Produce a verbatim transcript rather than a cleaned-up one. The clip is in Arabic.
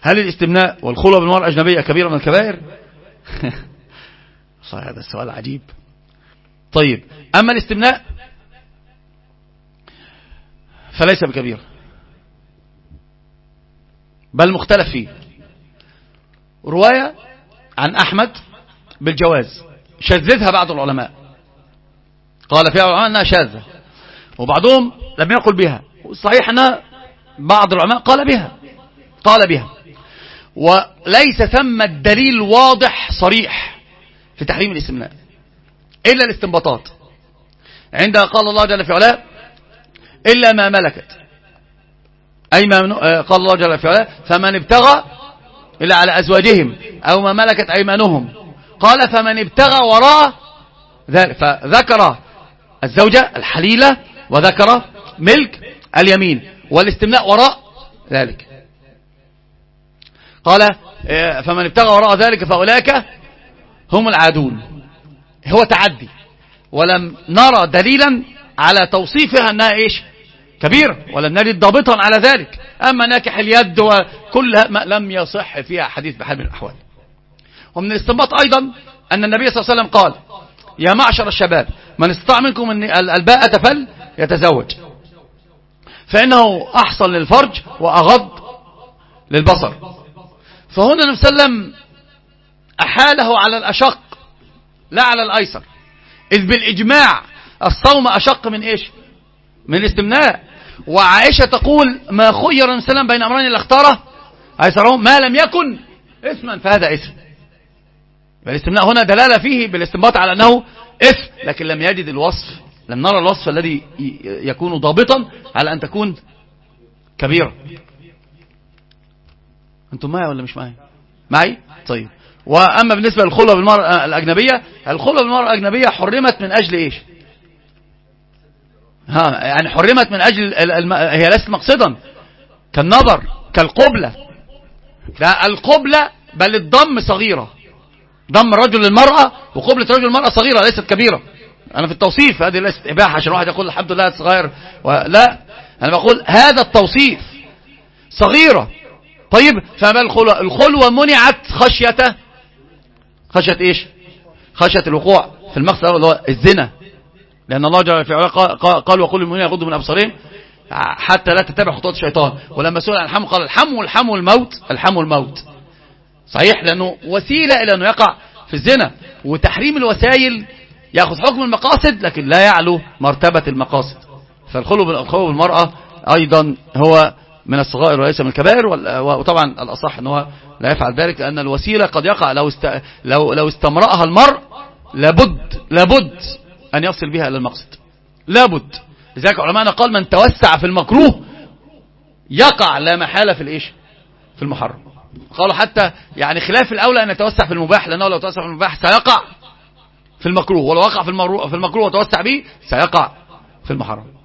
هل الاستمناء والخلوة بالمرأة الأجنبية كبيرة من الكبائر؟ صحيح، هذا السؤال عجيب. طيب، أما الاستمناء فليس بكبير، بل مختلف فيه. رواية عن أحمد بالجواز شذذها بعض العلماء، قال فيها العلماء أنها شاذة، وبعضهم لم يقل بها. صحيح أن بعض العلماء قال بها قال بها وليس ثم الدليل واضح صريح في تحريم الاستمناء إلا الاستنباطات، عندها قال الله جل في علاه إلا ما ملكت، أي ما قال الله جل في علاه فمن ابتغى إلا على أزواجهم أو ما ملكت أيمانهم، قال فمن ابتغى وراء ذلك، فذكر الزوجة الحليلة وذكر ملك اليمين والاستمناء وراء ذلك. قال فمن ابتغى وراء ذلك فأولئك هم العادون. هو تعدي، ولم نرى دليلا على توصيفها أنها إيش كبير، ولم نجد ضابطا على ذلك. أما ناكح اليد وكلها لم يصح فيها حديث بحال من الأحوال. ومن الاستنباط أيضا أن النبي صلى الله عليه وسلم قال يا معشر الشباب من استطاع منكم الباءة فليتزوج فإنه أحصن للفرج وأغض للبصر. فهنا النبي صلى الله عليه وسلم أحاله على الأشق لا على الأيسر، إذ بالإجماع الصوم أشق من إيش من الاستمناء. وعائشة تقول ما خير النبي صلى الله عليه وسلم بين أمرين اللي اختاره أيسرهم ما لم يكن إثما فهذا إثم. الاستمناء هنا دلالة فيه بالاستنباط على أنه إثم، لكن لم يجد الوصف، لم نرى الوصف الذي يكون ضابطا على أن تكون كبيرة. أنتم معي ولا مش معي؟ معي؟ طيب. وأما بالنسبة للخلوة بالمرأة الأجنبية، الخلوة بالمرأة الأجنبية حرمت من أجل إيش؟ ها يعني حرمت من أجل الم... هي ليست مقصدا كالنظر كالقبلة، لا القبلة بل الضم صغيرة، ضم الرجل للمرأة وقبلة الرجل للمرأة صغيرة ليست كبيرة. أنا في التوصيف هذه ليست إباحة عشان واحد يقول الحمد لله صغير لا، أنا بقول هذا التوصيف صغيرة. طيب فما الخلوة؟ الخلوة منعت خشية خشية إيش؟ خشية الوقوع في المقصد اللي هو الزنا، لأن الله جل في علاه قال وقل للمؤمنين يغضوا من أبصارهم حتى لا تتبع خطوات الشيطان. ولما سئل عن الحم قال الحم والحم الموت، الحم الموت صحيح، لأنه وسيلة إلى أنه يقع في الزنا. وتحريم الوسائل يأخذ حكم المقاصد لكن لا يعلو مرتبة المقاصد. فالخلو بالمرأة أيضا هو من الصغائر وليس من الكبائر. وطبعا الأصح أنه لا يفعل ذلك، لأن الوسيلة قد يقع لو است... لو لو استمرأها المرء لابد لابد أن يصل بها إلى المقصد، لابد. لذلك علماءنا قال من توسع في المكروه يقع لا محالة في الإيش في المحرم. قالوا حتى يعني خلاف الأولى أن يتوسع في المباح، لأنه لو توسع في المباح سيقع في المكروه، ولو وقع في المكروه وتوسع به سيقع في المحرم.